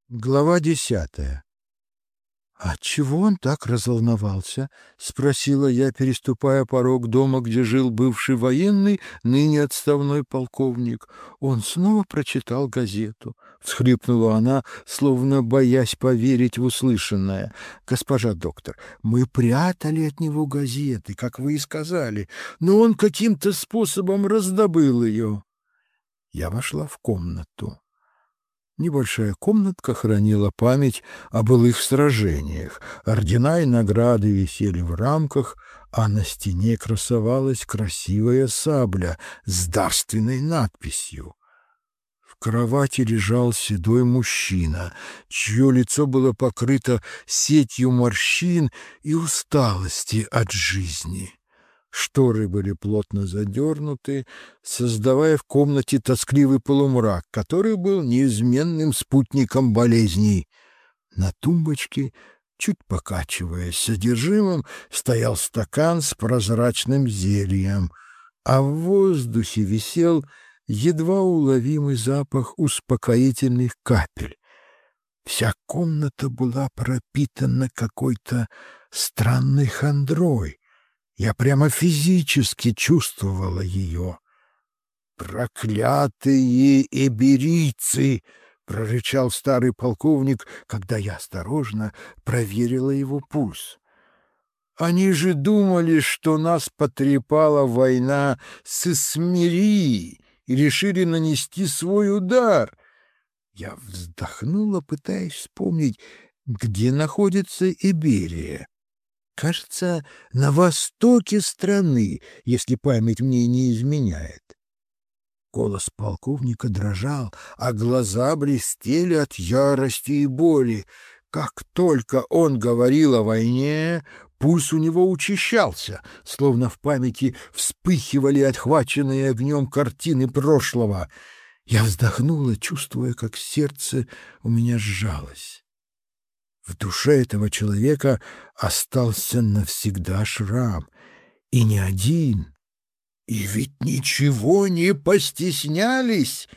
Глава 10. «Отчего он так разволновался?» — спросила я, переступая порог дома, где жил бывший военный, ныне отставной полковник. «Он снова прочитал газету», — всхлипнула она, словно боясь поверить в услышанное. «Госпожа доктор, мы прятали от него газеты, как вы и сказали, но он каким-то способом раздобыл ее». Я вошла в комнату. Небольшая комнатка хранила память о былых сражениях. Ордена и награды висели в рамках, а на стене красовалась красивая сабля с дарственной надписью. В кровати лежал седой мужчина, чье лицо было покрыто сетью морщин и усталости от жизни. Шторы были плотно задернуты, создавая в комнате тоскливый полумрак, который был неизменным спутником болезней. На тумбочке, чуть покачиваясь содержимым, стоял стакан с прозрачным зельем, а в воздухе висел едва уловимый запах успокоительных капель. Вся комната была пропитана какой-то странной хандрой. Я прямо физически чувствовала ее. «Проклятые иберийцы!» — прорычал старый полковник, когда я осторожно проверила его пульс. «Они же думали, что нас потрепала война с Эсмирией и решили нанести свой удар». Я вздохнула, пытаясь вспомнить, где находится Иберия. Кажется, на востоке страны, если память мне не изменяет. Голос полковника дрожал, а глаза блестели от ярости и боли. Как только он говорил о войне, пульс у него учащался, словно в памяти вспыхивали отхваченные огнем картины прошлого. Я вздохнула, чувствуя, как сердце у меня сжалось. В душе этого человека остался навсегда шрам, и не один. И ведь ничего не постеснялись.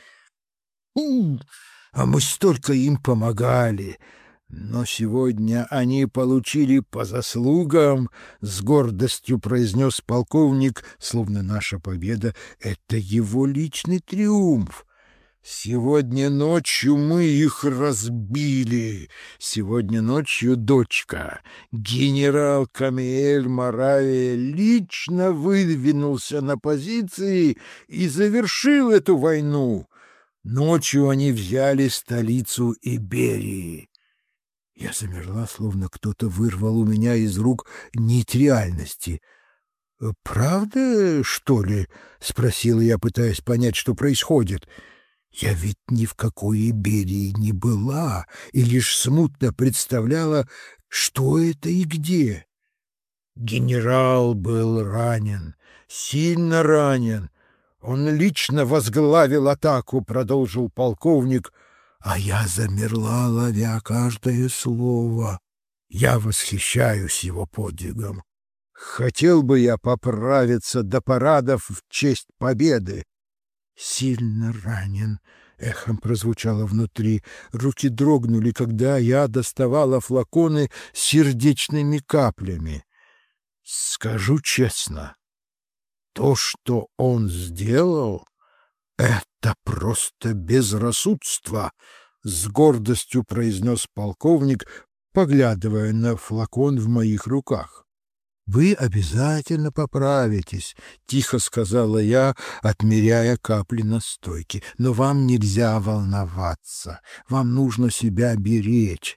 А мы столько им помогали. Но сегодня они получили по заслугам, — с гордостью произнес полковник, словно наша победа — это его личный триумф. Сегодня ночью мы их разбили. Сегодня ночью дочка, генерал Камиэль Моравия, лично выдвинулся на позиции и завершил эту войну. Ночью они взяли столицу Иберии. Я замерла, словно кто-то вырвал у меня из рук нить реальности. «Правда, что ли?» — спросила я, пытаясь понять, что происходит. Я ведь ни в какой Иберии не была и лишь смутно представляла, что это и где. Генерал был ранен, сильно ранен. Он лично возглавил атаку, — продолжил полковник, а я замерла, ловя каждое слово. Я восхищаюсь его подвигом. Хотел бы я поправиться до парадов в честь победы. «Сильно ранен», — эхом прозвучало внутри. Руки дрогнули, когда я доставала флаконы с сердечными каплями. Скажу честно, то, что он сделал, — это просто безрассудство, — с гордостью произнес полковник, поглядывая на флакон в моих руках. «Вы обязательно поправитесь», — тихо сказала я, отмеряя капли на стойке. «Но вам нельзя волноваться. Вам нужно себя беречь».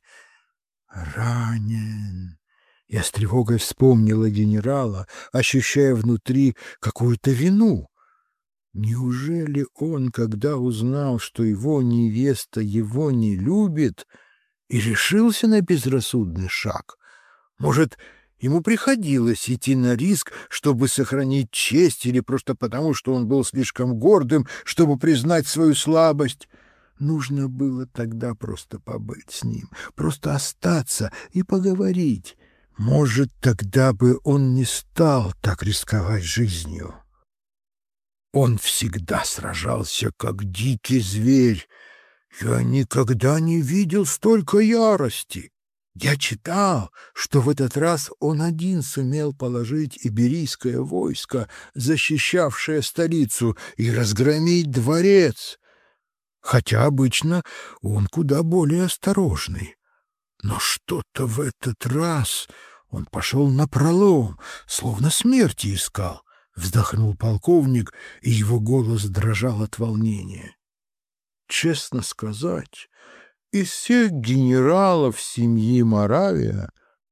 «Ранен». Я с тревогой вспомнила генерала, ощущая внутри какую-то вину. Неужели он, когда узнал, что его невеста его не любит, и решился на безрассудный шаг? Может, ему приходилось идти на риск, чтобы сохранить честь, или просто потому, что он был слишком гордым, чтобы признать свою слабость? Нужно было тогда просто побыть с ним, просто остаться и поговорить. Может, тогда бы он не стал так рисковать жизнью. Он всегда сражался, как дикий зверь. Я никогда не видел столько ярости. Я читал, что в этот раз он один сумел положить иберийское войско, защищавшее столицу, и разгромить дворец, хотя обычно он куда более осторожный. Но что-то в этот раз он пошел напролом, словно смерти искал, — вздохнул полковник, и его голос дрожал от волнения. Честно сказать, из всех генералов семьи Моравия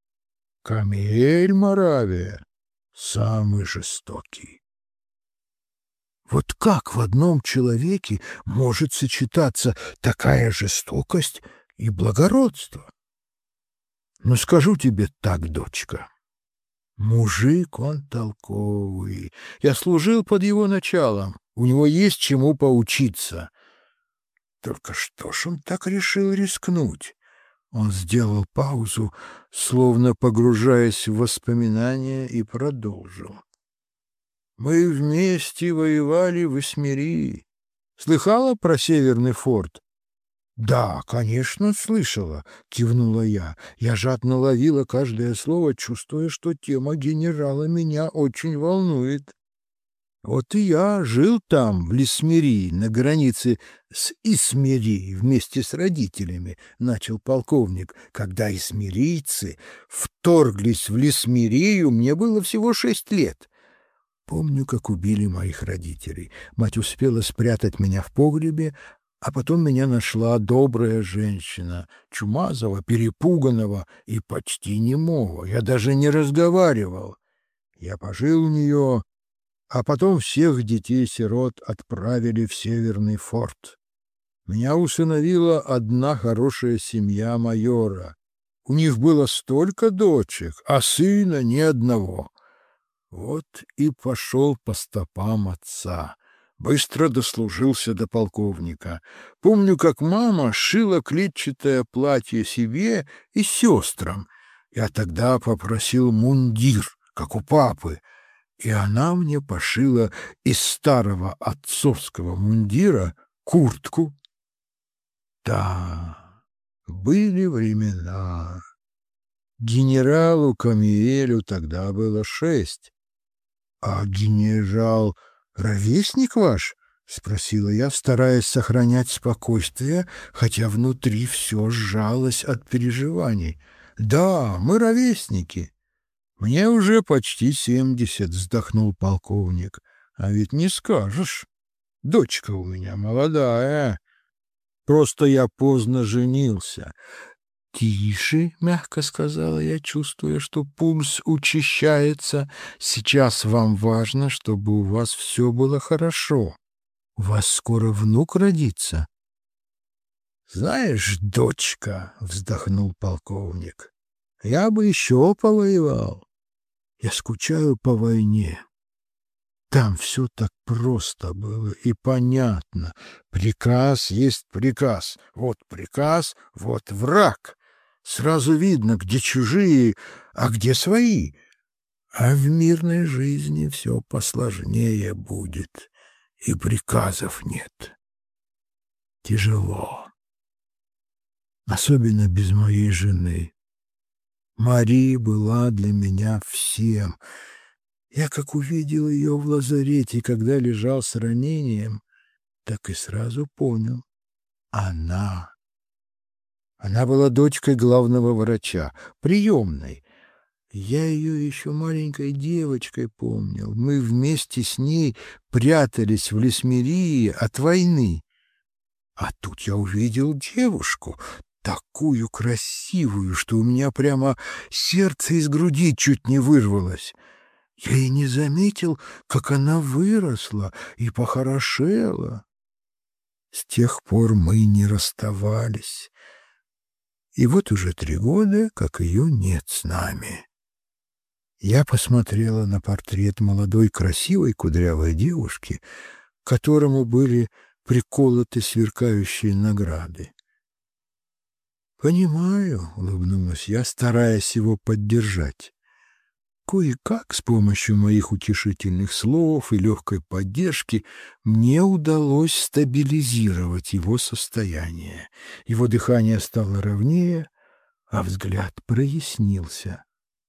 Камиэль Моравия самый жестокий. Вот как в одном человеке может сочетаться такая жестокость и благородство? Но скажу тебе так, дочка, мужик он толковый. Я служил под его началом, у него есть чему поучиться. Только что ж он так решил рискнуть? Он сделал паузу, словно погружаясь в воспоминания, и продолжил. Мы вместе воевали в Эсмерии. Слыхала про Северный форт? Да, конечно, слышала, кивнула я. Я жадно ловила каждое слово, чувствуя, что тема генерала меня очень волнует. Вот и я жил там, в Лесмерии, на границе с Исмерией, вместе с родителями, — начал полковник. Когда исмерийцы вторглись в Лесмерию, мне было всего 6 лет. Помню, как убили моих родителей. Мать успела спрятать меня в погребе, а потом меня нашла добрая женщина, чумазого, перепуганного и почти немого. Я даже не разговаривал. Я пожил у нее, а потом всех детей-сирот отправили в Северный форт. Меня усыновила одна хорошая семья майора. У них было столько дочек, а сына ни одного. Вот и пошел по стопам отца. Быстро дослужился до полковника. Помню, как мама шила клетчатое платье себе и сестрам. Я тогда попросил мундир, как у папы, и она мне пошила из старого отцовского мундира куртку. Да, были времена. Генералу Камиэлю тогда было 6. — А генерал ровесник ваш? — спросила я, стараясь сохранять спокойствие, хотя внутри все сжалось от переживаний. — Да, мы ровесники. — Мне уже почти 70, — вздохнул полковник. — А ведь не скажешь. Дочка у меня молодая. Просто я поздно женился. — Тише, — мягко сказала я, чувствуя, что пульс учащается. — Сейчас вам важно, чтобы у вас все было хорошо. У вас скоро внук родится. — Знаешь, дочка, — вздохнул полковник, — я бы еще повоевал. Я скучаю по войне. Там все так просто было и понятно. Приказ есть приказ. Вот приказ, вот враг. Сразу видно, где чужие, а где свои. А в мирной жизни все посложнее будет, и приказов нет. Тяжело. Особенно без моей жены. Мари была для меня всем. Я как увидел ее в лазарете, когда лежал с ранением, так и сразу понял — она. Она была дочкой главного врача, приемной. Я ее еще маленькой девочкой помнил. Мы вместе с ней прятались в Лесмерии от войны. А тут я увидел девушку, такую красивую, что у меня прямо сердце из груди чуть не вырвалось. Я и не заметил, как она выросла и похорошела. С тех пор мы не расставались. И вот уже 3 года, как ее нет с нами. Я посмотрела на портрет молодой красивой кудрявой девушки, к которому были приколоты сверкающие награды. «Понимаю», — улыбнулась я, стараясь его поддержать. Кое-как, с помощью моих утешительных слов и легкой поддержки, мне удалось стабилизировать его состояние. Его дыхание стало ровнее, а взгляд прояснился.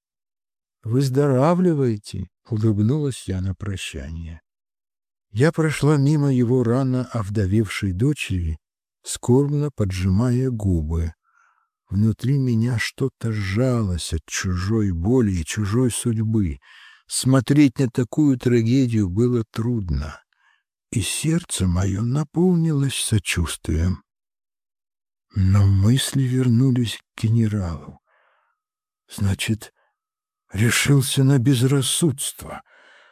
«Выздоравливайте», — улыбнулась я на прощание. Я прошла мимо его рано овдовевшей дочери, скорбно поджимая губы. Внутри меня что-то сжалось от чужой боли и чужой судьбы. Смотреть на такую трагедию было трудно, и сердце мое наполнилось сочувствием. Но мысли вернулись к генералу. Значит, решился на безрассудство,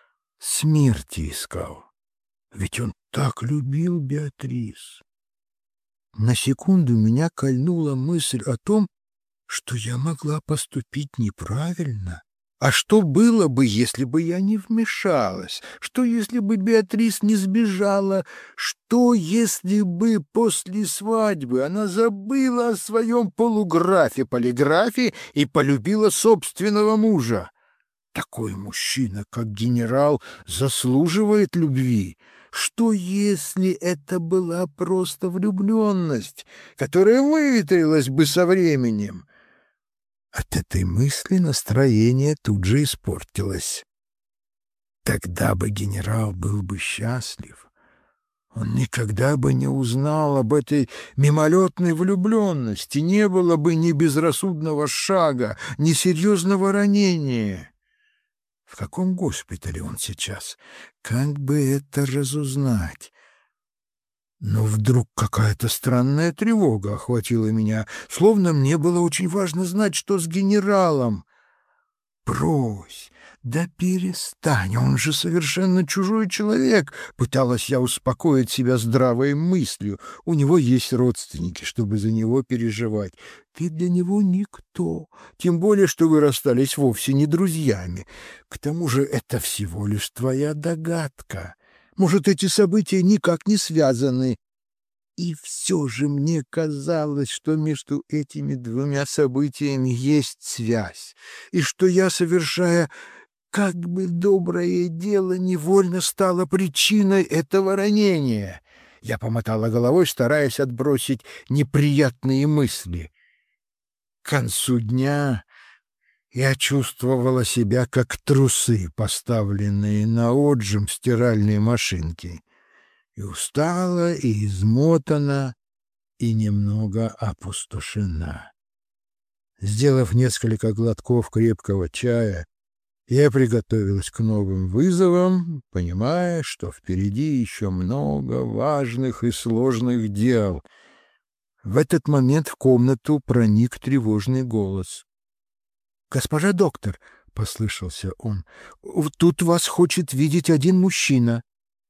смерти искал. Ведь он так любил Беатрис. На секунду меня кольнула мысль о том, что я могла поступить неправильно. А что было бы, если бы я не вмешалась? Что, если бы Беатрис не сбежала? Что, если бы после свадьбы она забыла о своем полуграфе-полиграфе и полюбила собственного мужа? Такой мужчина, как генерал, заслуживает любви. Что, если это была просто влюбленность, которая выветрилась бы со временем? От этой мысли настроение тут же испортилось. Тогда бы генерал был бы счастлив. Он никогда бы не узнал об этой мимолетной влюбленности, не было бы ни безрассудного шага, ни серьезного ранения. В каком госпитале он сейчас? Как бы это разузнать? Но вдруг какая-то странная тревога охватила меня, словно мне было очень важно знать, что с генералом. «Брось! Да перестань! Он же совершенно чужой человек!» Пыталась я успокоить себя здравой мыслью. «У него есть родственники, чтобы за него переживать. Ты для него никто, тем более, что вы расстались вовсе не друзьями. К тому же это всего лишь твоя догадка. Может, эти события никак не связаны». И все же мне казалось, что между этими двумя событиями есть связь, и что я, совершая как бы доброе дело, невольно стала причиной этого ранения. Я помотала головой, стараясь отбросить неприятные мысли. К концу дня я чувствовала себя как трусы, поставленные на отжим в стиральной машинке. И устала, и измотана, и немного опустошена. Сделав несколько глотков крепкого чая, я приготовилась к новым вызовам, понимая, что впереди еще много важных и сложных дел. В этот момент в комнату проник тревожный голос. «Госпожа доктор», — послышался он, — «тут вас хочет видеть один мужчина».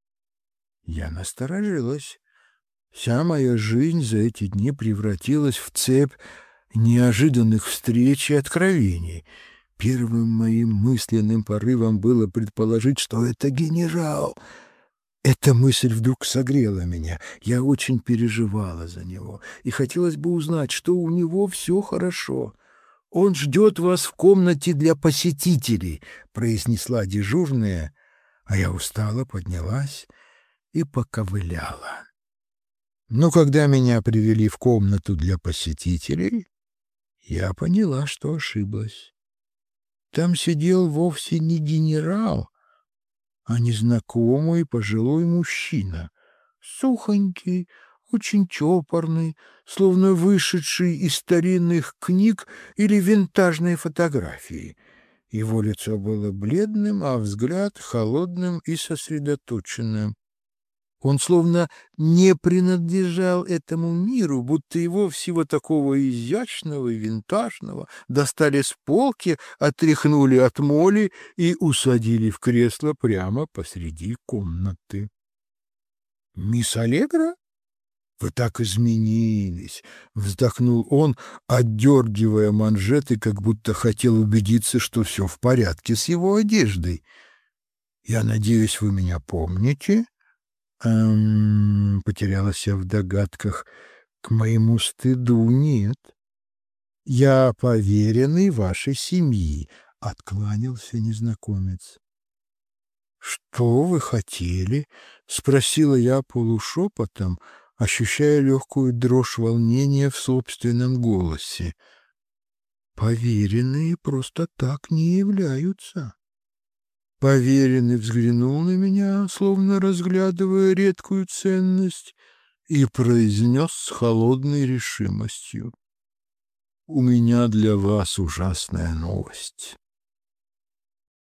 Я насторожилась. Вся моя жизнь за эти дни превратилась в цепь неожиданных встреч и откровений. Первым моим мысленным порывом было предположить, что это генерал. Эта мысль вдруг согрела меня. Я очень переживала за него, и хотелось бы узнать, что у него все хорошо. «Он ждет вас в комнате для посетителей», — произнесла дежурная, а я устало поднялась и поковыляла. Но когда меня привели в комнату для посетителей, я поняла, что ошиблась. Там сидел вовсе не генерал, а незнакомый пожилой мужчина, сухонький, очень чопорный, словно вышедший из старинных книг или винтажной фотографии. Его лицо было бледным, а взгляд холодным и сосредоточенным. Он словно не принадлежал этому миру, будто его всего такого изящного и винтажного достали с полки, отряхнули от моли и усадили в кресло прямо посреди комнаты. «Мисс Аллегра? Вы так изменились!» — вздохнул он, отдергивая манжеты, как будто хотел убедиться, что все в порядке с его одеждой. «Я надеюсь, вы меня помните?» Потерялась я в догадках. К моему стыду нет. Я поверенный вашей семьи, — откланялся незнакомец. «Что вы хотели?» — спросила я полушепотом, ощущая легкую дрожь волнения в собственном голосе. «Поверенные просто так не являются». Поверенный взглянул на меня, словно разглядывая редкую ценность, и произнес с холодной решимостью: «У меня для вас ужасная новость.